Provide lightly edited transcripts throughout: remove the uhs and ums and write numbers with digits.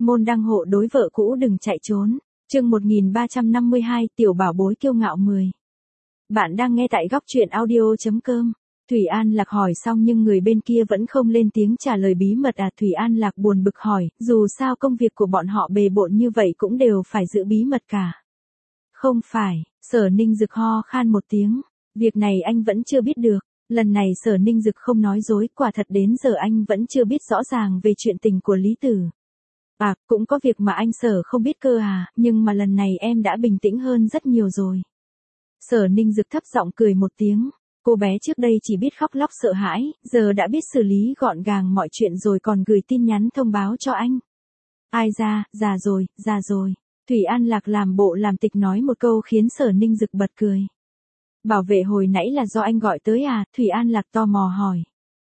môn đăng hộ đối vợ cũ đừng chạy trốn. Chương 1352, tiểu bảo bối kiêu ngạo 10. Bạn đang nghe tại góc truyện audio.com. Thủy An Lạc hỏi xong nhưng người bên kia vẫn không lên tiếng trả lời bí mật à. Thủy An Lạc buồn bực hỏi, dù sao công việc của bọn họ bề bộn như vậy cũng đều phải giữ bí mật cả. Không phải, Sở Ninh Dực ho khan một tiếng, việc này anh vẫn chưa biết được. Lần này Sở Ninh Dực không nói dối, quả thật đến giờ anh vẫn chưa biết rõ ràng về chuyện tình của Lý Tử. À, cũng có việc mà anh Sở không biết cơ à, nhưng mà lần này em đã bình tĩnh hơn rất nhiều rồi. Sở Ninh Dực thấp giọng cười một tiếng, cô bé trước đây chỉ biết khóc lóc sợ hãi, giờ đã biết xử lý gọn gàng mọi chuyện rồi còn gửi tin nhắn thông báo cho anh. Ai ra, già rồi. Thủy An Lạc làm bộ làm tịch nói một câu khiến Sở Ninh Dực bật cười. Bảo vệ hồi nãy là do anh gọi tới à? Thủy An Lạc tò mò hỏi.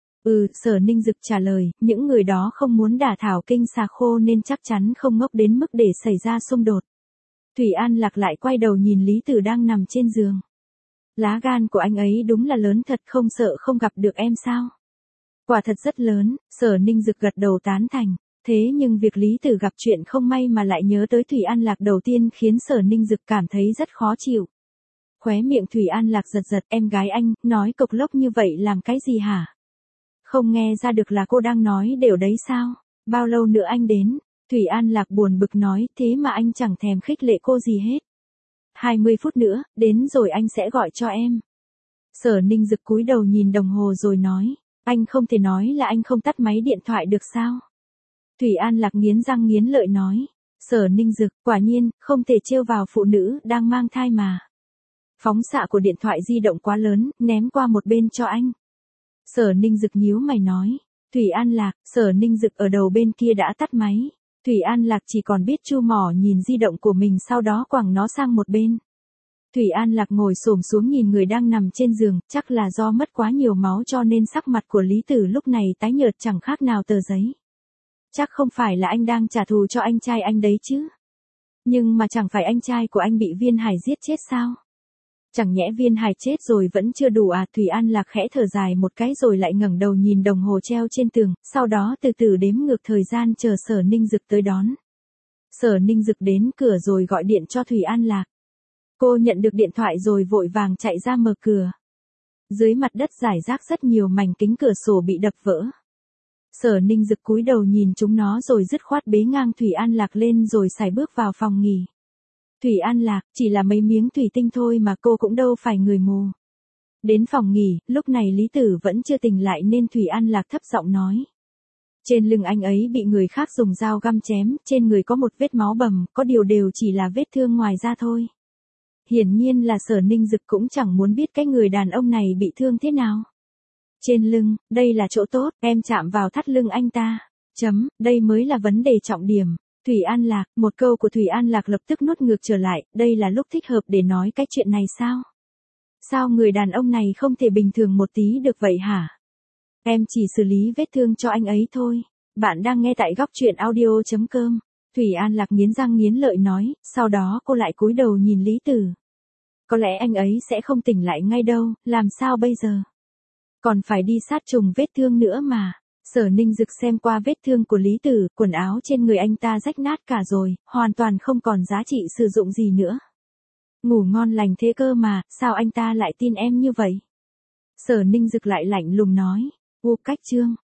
Sở Ninh Dực trả lời, những người đó không muốn đả thảo kinh xà khô nên chắc chắn không ngốc đến mức để xảy ra xung đột. Thủy An Lạc lại quay đầu nhìn Lý Tử đang nằm trên giường. Lá gan của anh ấy đúng là lớn thật, không sợ không gặp được em sao? Quả thật rất lớn, Sở Ninh Dực gật đầu tán thành. Thế nhưng việc Lý Tử gặp chuyện không may mà lại nhớ tới Thủy An Lạc đầu tiên khiến Sở Ninh Dực cảm thấy rất khó chịu. Khóe miệng Thủy An Lạc giật, em gái anh, nói cộc lốc như vậy làm cái gì hả? Không nghe ra được là cô đang nói đều đấy sao? Bao lâu nữa anh đến? Thủy An Lạc buồn bực nói, thế mà anh chẳng thèm khích lệ cô gì hết. 20 phút nữa, đến rồi anh sẽ gọi cho em. Sở Ninh Dực cúi đầu nhìn đồng hồ rồi nói, anh không thể nói là anh không tắt máy điện thoại được sao? Thủy An Lạc nghiến răng nghiến lợi nói, Sở Ninh Dực, quả nhiên, không thể trêu vào phụ nữ đang mang thai mà. Phóng xạ của điện thoại di động quá lớn, ném qua một bên cho anh. Sở Ninh Dực nhíu mày nói, Thủy An Lạc, Sở Ninh Dực ở đầu bên kia đã tắt máy. Thủy An Lạc chỉ còn biết chu mỏ nhìn di động của mình sau đó quẳng nó sang một bên. Thủy An Lạc ngồi xổm xuống nhìn người đang nằm trên giường, chắc là do mất quá nhiều máu cho nên sắc mặt của Lý Tử lúc này tái nhợt chẳng khác nào tờ giấy. Chắc không phải là anh đang trả thù cho anh trai anh đấy chứ. Nhưng mà chẳng phải anh trai của anh bị Viên Hải giết chết sao? Chẳng nhẽ Viên Hải chết rồi vẫn chưa đủ à? Thủy An Lạc khẽ thở dài một cái rồi lại ngẩng đầu nhìn đồng hồ treo trên tường, sau đó từ từ đếm ngược thời gian chờ Sở Ninh Dực tới đón. Sở Ninh Dực đến cửa rồi gọi điện cho Thủy An Lạc. Cô nhận được điện thoại rồi vội vàng chạy ra mở cửa. Dưới mặt đất rải rác rất nhiều mảnh kính cửa sổ bị đập vỡ. Sở Ninh Dực cúi đầu nhìn chúng nó rồi dứt khoát bế ngang Thủy An Lạc lên rồi sải bước vào phòng nghỉ. Thủy An Lạc, chỉ là mấy miếng thủy tinh thôi mà cô cũng đâu phải người mù. Đến phòng nghỉ, lúc này Lý Tử vẫn chưa tỉnh lại nên Thủy An Lạc thấp giọng nói. Trên lưng anh ấy bị người khác dùng dao găm chém, trên người có một vết máu bầm, có điều đều chỉ là vết thương ngoài da thôi. Hiển nhiên là Sở Ninh Dực cũng chẳng muốn biết cái người đàn ông này bị thương thế nào. Trên lưng, đây là chỗ tốt, em chạm vào thắt lưng anh ta. Đây mới là vấn đề trọng điểm. Thủy An Lạc, một câu của Thủy An Lạc lập tức nuốt ngược trở lại, đây là lúc thích hợp để nói cái chuyện này sao? Sao người đàn ông này không thể bình thường một tí được vậy hả? Em chỉ xử lý vết thương cho anh ấy thôi. Bạn đang nghe tại góc truyện audio.com. Thủy An Lạc nghiến răng nghiến lợi nói, sau đó cô lại cúi đầu nhìn Lý Tử. Có lẽ anh ấy sẽ không tỉnh lại ngay đâu, làm sao bây giờ? Còn phải đi sát trùng vết thương nữa mà. Sở Ninh Dực xem qua vết thương của Lý Tử, quần áo trên người anh ta rách nát cả rồi, hoàn toàn không còn giá trị sử dụng gì nữa. Ngủ ngon lành thế cơ mà, sao anh ta lại tin em như vậy? Sở Ninh Dực lại lạnh lùng nói, cách chương.